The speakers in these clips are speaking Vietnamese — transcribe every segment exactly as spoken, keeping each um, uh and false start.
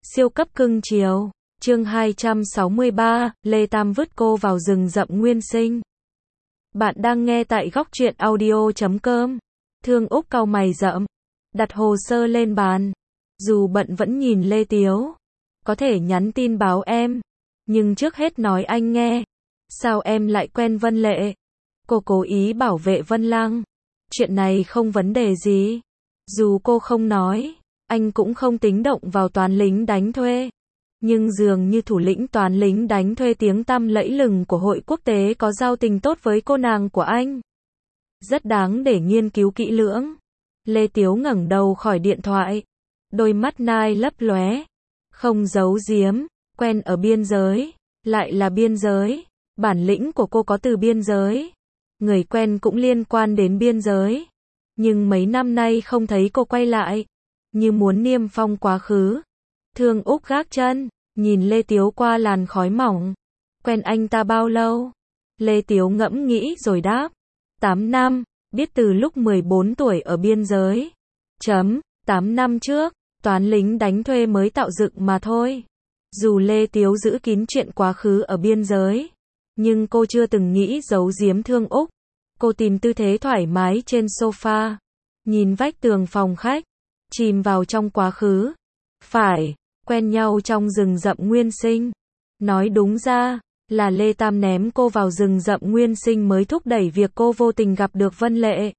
Siêu cấp cưng chiều. Chương hai trăm sáu mươi ba, Lê Tam vứt cô vào rừng rậm nguyên sinh. Bạn đang nghe tại góc truyện audio chấm com. Thương Úc cau mày rậm, đặt hồ sơ lên bàn. Dù bận vẫn nhìn Lê Tiếu. Có thể nhắn tin báo em. Nhưng trước hết nói anh nghe. Sao em lại quen Vân Lệ? Cô cố ý bảo vệ Vân Lăng. Chuyện này không vấn đề gì. Dù cô không nói, anh cũng không tính động vào toán lính đánh thuê. Nhưng dường như thủ lĩnh toán lính đánh thuê tiếng tăm lẫy lừng của hội quốc tế có giao tình tốt với cô nàng của anh. Rất đáng để nghiên cứu kỹ lưỡng. Lê Tiếu ngẩng đầu khỏi điện thoại. Đôi mắt nai lấp lóe. Không giấu giếm, quen ở biên giới, lại là biên giới. Bản lĩnh của cô có từ biên giới. Người quen cũng liên quan đến biên giới. Nhưng mấy năm nay không thấy cô quay lại. Như muốn niêm phong quá khứ. Thương Úc gác chân, nhìn Lê Tiếu qua làn khói mỏng. Quen anh ta bao lâu? Lê Tiếu ngẫm nghĩ rồi đáp. tám năm, biết từ lúc mười bốn tuổi ở biên giới. Chấm, tám năm trước, toán lính đánh thuê mới tạo dựng mà thôi. Dù Lê Tiếu giữ kín chuyện quá khứ ở biên giới, nhưng cô chưa từng nghĩ giấu giếm Thương Úc. Cô tìm tư thế thoải mái trên sofa, nhìn vách tường phòng khách, chìm vào trong quá khứ. Phải, quen nhau trong rừng rậm nguyên sinh. Nói đúng ra, là Lê Tam ném cô vào rừng rậm nguyên sinh mới thúc đẩy việc cô vô tình gặp được Vân Lệ.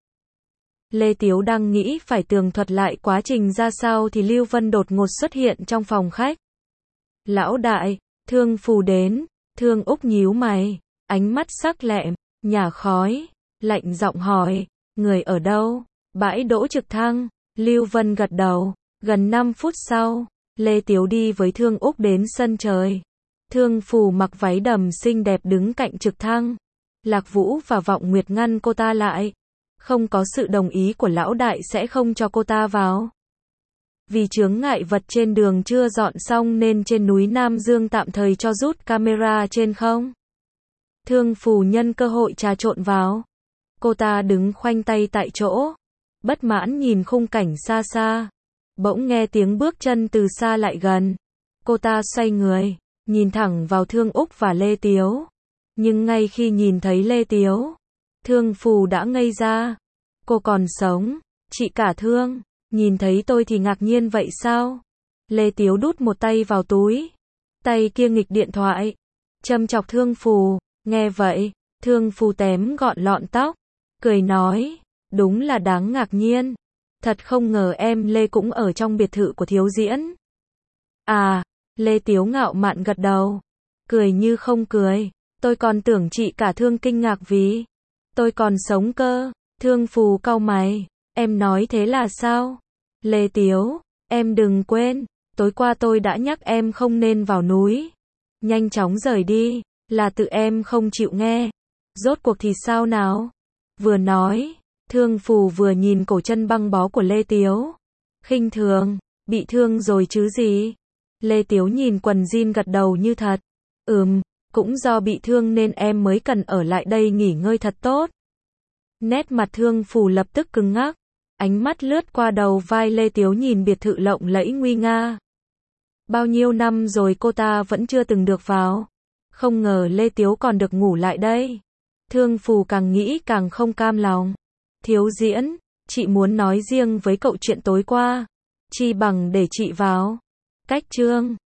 Lê Tiếu đang nghĩ phải tường thuật lại quá trình ra sao thì Lưu Vân đột ngột xuất hiện trong phòng khách. Lão đại, Thương Phù đến. Thương Úc nhíu mày, ánh mắt sắc lẹm, nhả khói, lạnh giọng hỏi, người ở đâu? Bãi đỗ trực thăng. Lưu Vân gật đầu. Gần năm phút sau, Lê Tiếu đi với Thương Úc đến sân trời. Thương Phù mặc váy đầm xinh đẹp đứng cạnh trực thăng. Lạc Vũ và Vọng Nguyệt ngăn cô ta lại. Không có sự đồng ý của lão đại sẽ không cho cô ta vào. Vì chướng ngại vật trên đường chưa dọn xong nên trên núi Nam Dương tạm thời cho rút camera trên không. Thương Phù nhân cơ hội trà trộn vào. Cô ta đứng khoanh tay tại chỗ, bất mãn nhìn khung cảnh xa xa. Bỗng nghe tiếng bước chân từ xa lại gần. Cô ta xoay người, nhìn thẳng vào Thương Úc và Lê Tiếu. Nhưng ngay khi nhìn thấy Lê Tiếu, Thương Phù đã ngây ra. Cô còn sống, chị cả Thương, nhìn thấy tôi thì ngạc nhiên vậy sao? Lê Tiếu đút một tay vào túi, tay kia nghịch điện thoại, châm chọc Thương Phù. Nghe vậy, Thương Phù tém gọn lọn tóc, cười nói, đúng là đáng ngạc nhiên. Thật không ngờ em Lê cũng ở trong biệt thự của thiếu diễn. À, Lê Tiếu ngạo mạn gật đầu, cười như không cười. Tôi còn tưởng chị cả Thương kinh ngạc vì tôi còn sống cơ. Thương Phù cau mày, em nói thế là sao? Lê Tiếu, em đừng quên, tối qua tôi đã nhắc em không nên vào núi. Nhanh chóng rời đi, là tự em không chịu nghe. Rốt cuộc thì sao nào? Vừa nói, Thương Phù vừa nhìn cổ chân băng bó của Lê Tiếu. Khinh thường, bị thương rồi chứ gì? Lê Tiếu nhìn quần jean gật đầu như thật. Ừm, cũng do bị thương nên em mới cần ở lại đây nghỉ ngơi thật tốt. Nét mặt Thương Phù lập tức cứng ngắc. Ánh mắt lướt qua đầu vai Lê Tiếu nhìn biệt thự lộng lẫy nguy nga. Bao nhiêu năm rồi cô ta vẫn chưa từng được vào. Không ngờ Lê Tiếu còn được ngủ lại đây. Thương Phù càng nghĩ càng không cam lòng. Thiếu diễn, chị muốn nói riêng với cậu chuyện tối qua. Chi bằng để chị vào. Cách chương